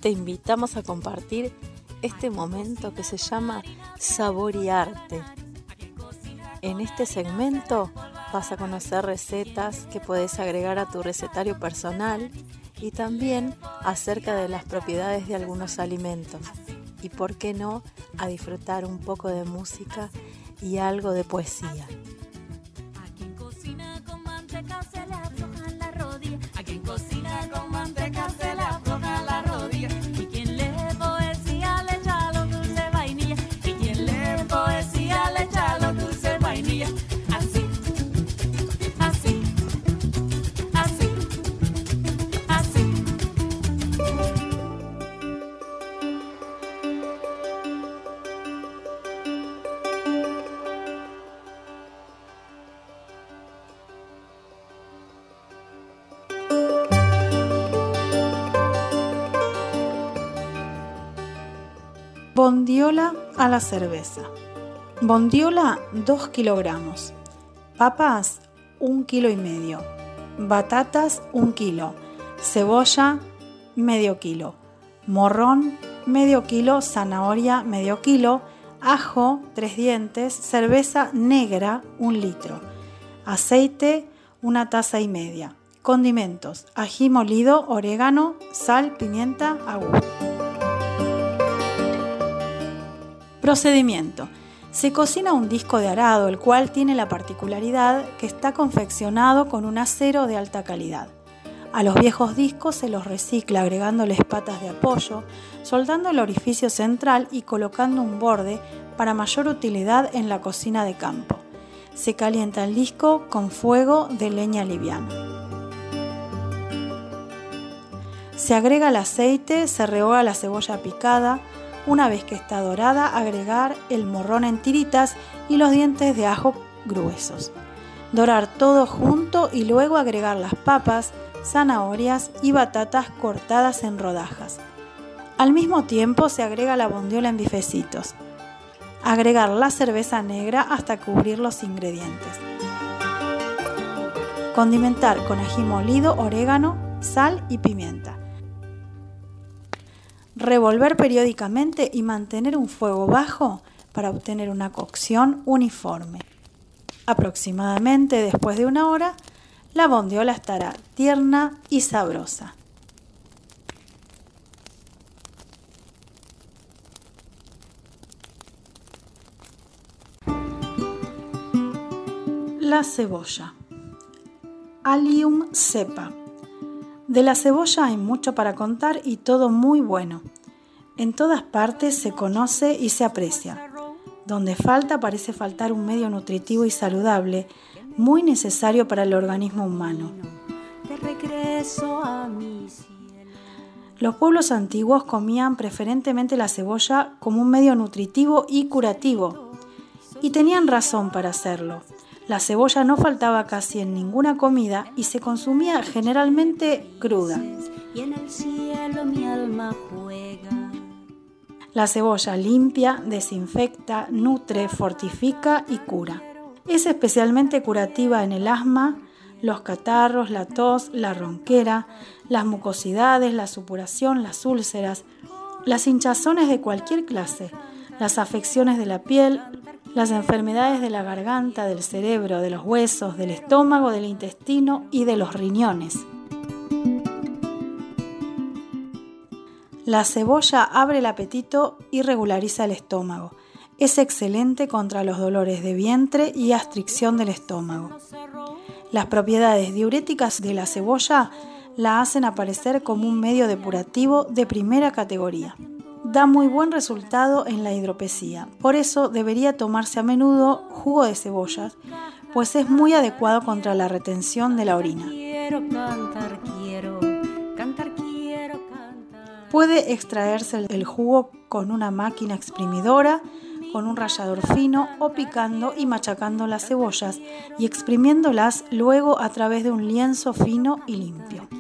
te invitamos a compartir este momento que se llama Saborearte. En este segmento vas a conocer recetas que puedes agregar a tu recetario personal y también acerca de las propiedades de algunos alimentos. Y por qué no, a disfrutar un poco de música y algo de poesía. A quien cocina con manteca se le aflojan las rodillas. A quien cocina con manteca se le aflojan las rodillas. Y quien lee poesía le echa los dulces vainilla. Y quien lee poesía le echa los dulces vainilla. Así, así, así, así. Bondiola a la cerveza. Bondiola 2 kilogramos. Papas 1,5 kilos. Batatas 1 kilo. Cebolla medio kilo. Morrón medio kilo. Zanahoria medio kilo. Ajo 3 dientes. Cerveza negra 1 litro. Aceite 1,5 tazas. Condimentos: ají molido, orégano, sal, pimienta a gusto. Procedimiento: se cocina un disco de arado, el cual tiene la particularidad que está confeccionado con un acero de alta calidad. A los viejos discos se los recicla agregándoles patas de apoyo, soldando el orificio central y colocando un borde para mayor utilidad en la cocina de campo. Se calienta el disco con fuego de leña liviana. Se agrega el aceite, se rehoga la cebolla picada. Una vez que está dorada, agregar el morrón en tiritas y los dientes de ajo gruesos. Dorar todo junto y luego agregar las papas, zanahorias y batatas cortadas en rodajas. Al mismo tiempo se agrega la bondiola en bifecitos. Agregar la cerveza negra hasta cubrir los ingredientes. Condimentar con ají molido, orégano, sal y pimienta. Revolver periódicamente y mantener un fuego bajo para obtener una cocción uniforme. Aproximadamente después de 1 hora, la bondiola estará tierna y sabrosa. La cebolla. Allium cepa. De la cebolla hay mucho para contar y todo muy bueno. En todas partes se conoce y se aprecia. Donde falta parece faltar un medio nutritivo y saludable, muy necesario para el organismo humano. Los pueblos antiguos comían preferentemente la cebolla como un medio nutritivo y curativo, y tenían razón para hacerlo. La cebolla no faltaba casi en ninguna comida y se consumía generalmente cruda. La cebolla limpia, desinfecta, nutre, fortifica y cura. Es especialmente curativa en el asma, los catarros, la tos, la ronquera, las mucosidades, la supuración, las úlceras, las hinchazones de cualquier clase, las afecciones de la piel, las enfermedades de la garganta, del cerebro, de los huesos, del estómago, del intestino y de los riñones. La cebolla abre el apetito y regulariza el estómago. Es excelente contra los dolores de vientre y astricción del estómago. Las propiedades diuréticas de la cebolla la hacen aparecer como un medio depurativo de primera categoría. Da muy buen resultado en la hidropesía, por eso debería tomarse a menudo jugo de cebollas, pues es muy adecuado contra la retención de la orina. Puede extraerse el jugo con una máquina exprimidora, con un rallador fino o picando y machacando las cebollas y exprimiéndolas luego a través de un lienzo fino y limpio.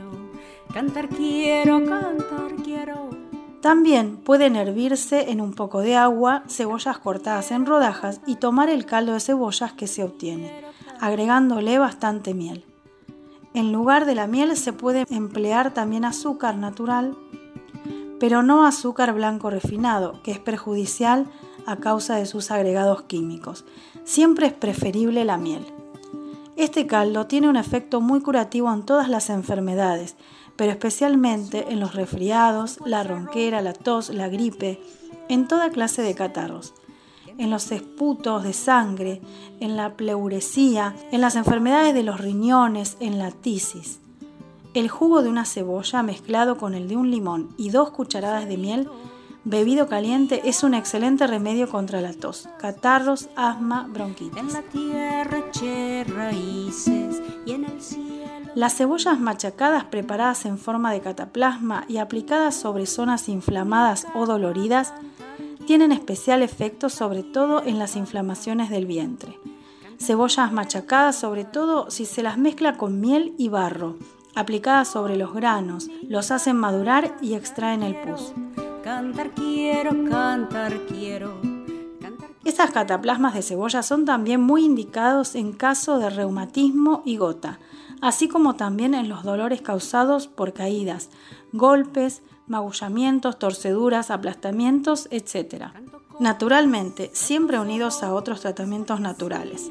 También pueden hervirse en un poco de agua cebollas cortadas en rodajas y tomar el caldo de cebollas que se obtiene, agregándole bastante miel. En lugar de la miel se puede emplear también azúcar natural, pero no azúcar blanco refinado, que es perjudicial a causa de sus agregados químicos. Siempre es preferible la miel. Este caldo tiene un efecto muy curativo en todas las enfermedades, pero especialmente en los resfriados, la ronquera, la tos, la gripe, en toda clase de catarros, en los esputos de sangre, en la pleuresía, en las enfermedades de los riñones, en la tisis. El jugo de una cebolla mezclado con el de un limón y 2 cucharadas de miel bebido caliente es un excelente remedio contra la tos, catarros, asma, bronquitis. En la tierra eché raíces y en el cielo. Las cebollas machacadas preparadas en forma de cataplasma y aplicadas sobre zonas inflamadas o doloridas tienen especial efecto sobre todo en las inflamaciones del vientre. Cebollas machacadas sobre todo si se las mezcla con miel y barro, aplicadas sobre los granos, los hacen madurar y extraen el pus. Cantar quiero, cantar quiero. Estas cataplasmas de cebolla son también muy indicados en caso de reumatismo y gota, así como también en los dolores causados por caídas, golpes, magullamientos, torceduras, aplastamientos, etc. Naturalmente, siempre unidos a otros tratamientos naturales.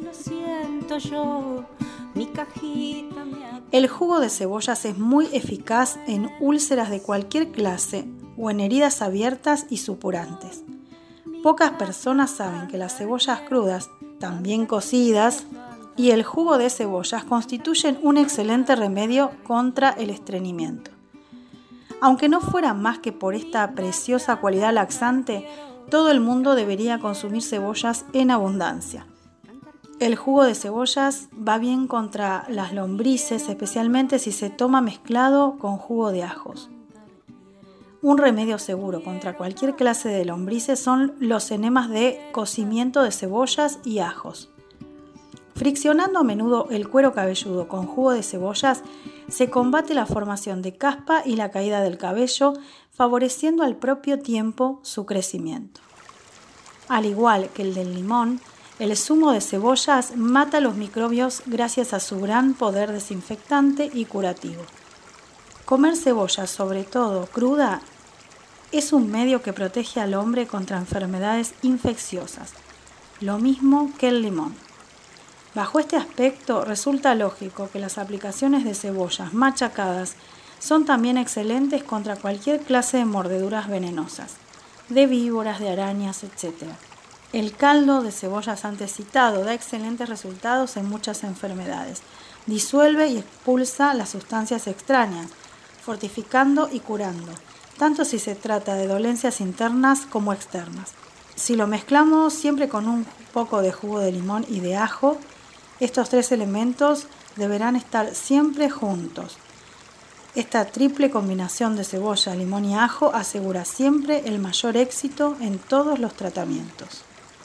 El jugo de cebollas es muy eficaz en úlceras de cualquier clase o en heridas abiertas y supurantes. Pocas personas saben que las cebollas crudas, también cocidas, y el jugo de cebollas constituyen un excelente remedio contra el estreñimiento. Aunque no fuera más que por esta preciosa cualidad laxante, todo el mundo debería consumir cebollas en abundancia. El jugo de cebollas va bien contra las lombrices, especialmente si se toma mezclado con jugo de ajos. Un remedio seguro contra cualquier clase de lombrices son los enemas de cocimiento de cebollas y ajos. Friccionando a menudo el cuero cabelludo con jugo de cebollas, se combate la formación de caspa y la caída del cabello, favoreciendo al propio tiempo su crecimiento. Al igual que el del limón, el zumo de cebollas mata los microbios gracias a su gran poder desinfectante y curativo. Comer cebolla, sobre todo cruda, es un medio que protege al hombre contra enfermedades infecciosas, lo mismo que el limón. Bajo este aspecto, resulta lógico que las aplicaciones de cebollas machacadas son también excelentes contra cualquier clase de mordeduras venenosas, de víboras, de arañas, etc. El caldo de cebollas antes citado da excelentes resultados en muchas enfermedades. Disuelve y expulsa las sustancias extrañas, fortificando y curando, tanto si se trata de dolencias internas como externas. Si lo mezclamos siempre con un poco de jugo de limón y de ajo, estos 3 elementos deberán estar siempre juntos. Esta triple combinación de cebolla, limón y ajo asegura siempre el mayor éxito en todos los tratamientos.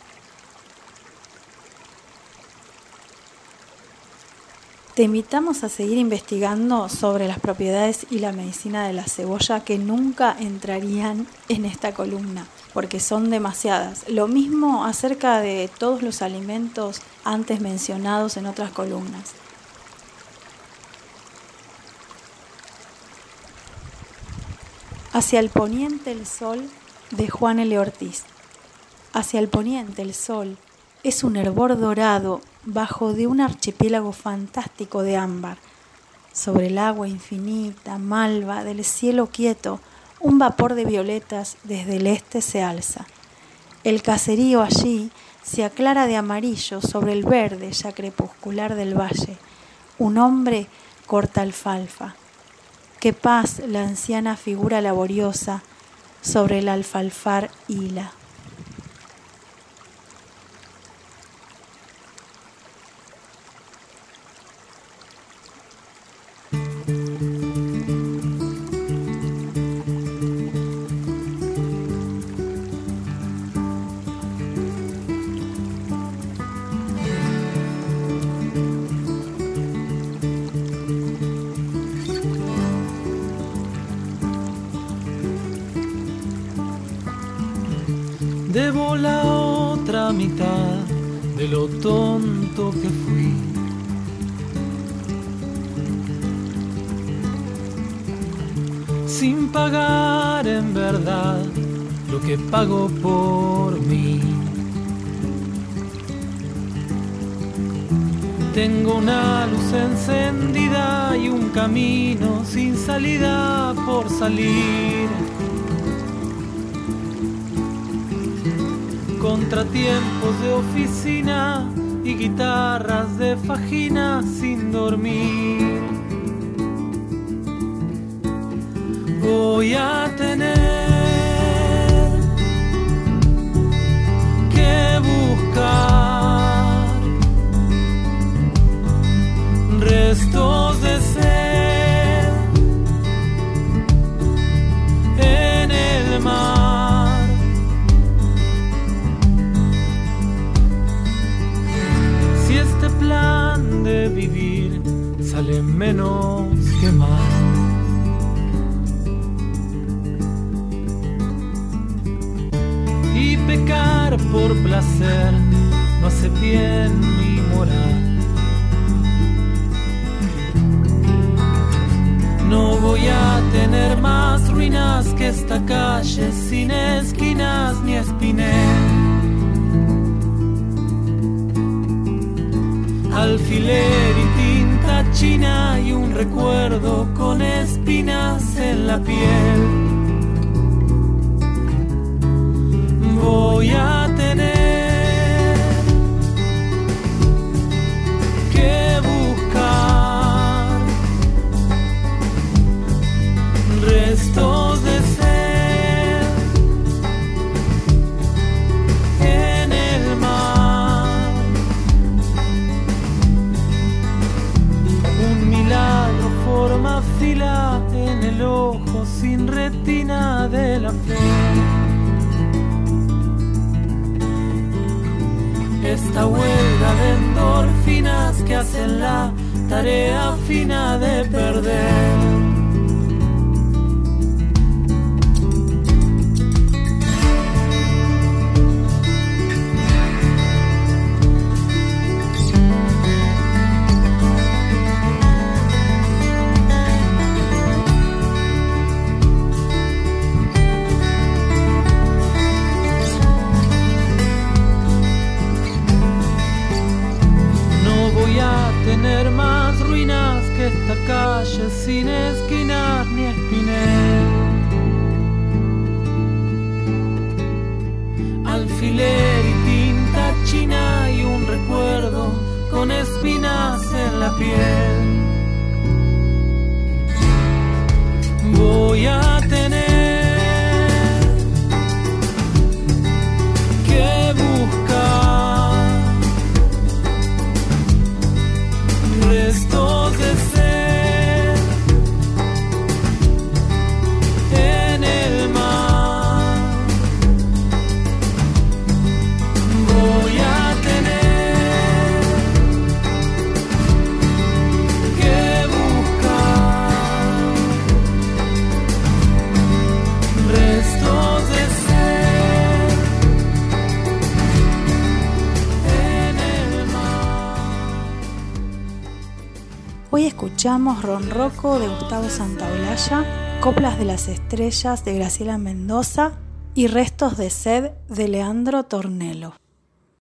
Te invitamos a seguir investigando sobre las propiedades y la medicina de la cebolla que nunca entrarían en esta columna, porque son demasiadas. Lo mismo acerca de todos los alimentos antes mencionados en otras columnas. Hacia el poniente el sol, de Juan L. Ortiz. Hacia el poniente el sol es un hervor dorado bajo de un archipiélago fantástico de ámbar. Sobre el agua infinita, malva, del cielo quieto, un vapor de violetas desde el este se alza. El caserío allí se aclara de amarillo sobre el verde ya crepuscular del valle. Un hombre corta alfalfa. Qué paz la anciana figura laboriosa sobre el alfalfar hila. Debo la otra mitad de lo tonto que fui. sin pagar en verdad lo que pago por mí. Tengo una luz encendida y un camino sin salida por salir. Contratiempos de oficina y guitarras de fajina sin dormir. Voy a tener que buscar restos de sed en el mar. Si este plan de vivir sale menos que más. Y pecar por placer no hace bien ni moral. No voy a tener más ruinas que esta calle sin esquinas ni espinel. Alfiler y tinta china y un recuerdo con espinas en la piel. Voy a tener que buscar restos de sed en el mar. Un milagro forma fila en el ojo sin retina de la fe. Esta huelga de endorfinas que hacen la tarea fina de perder. Tener más ruinas que esta calle sin esquinas ni espinel. Alfiler y tinta china y un recuerdo con espinas en la piel. Voy a tener que buscar restos de sed en el mar. Voy a tener que buscar restos de sed en el mar. Hoy escuchamos Ronroco de Gustavo Santaolalla, Coplas de las Estrellas de Graciela Mendoza y Restos de Sed de Leandro Tornello.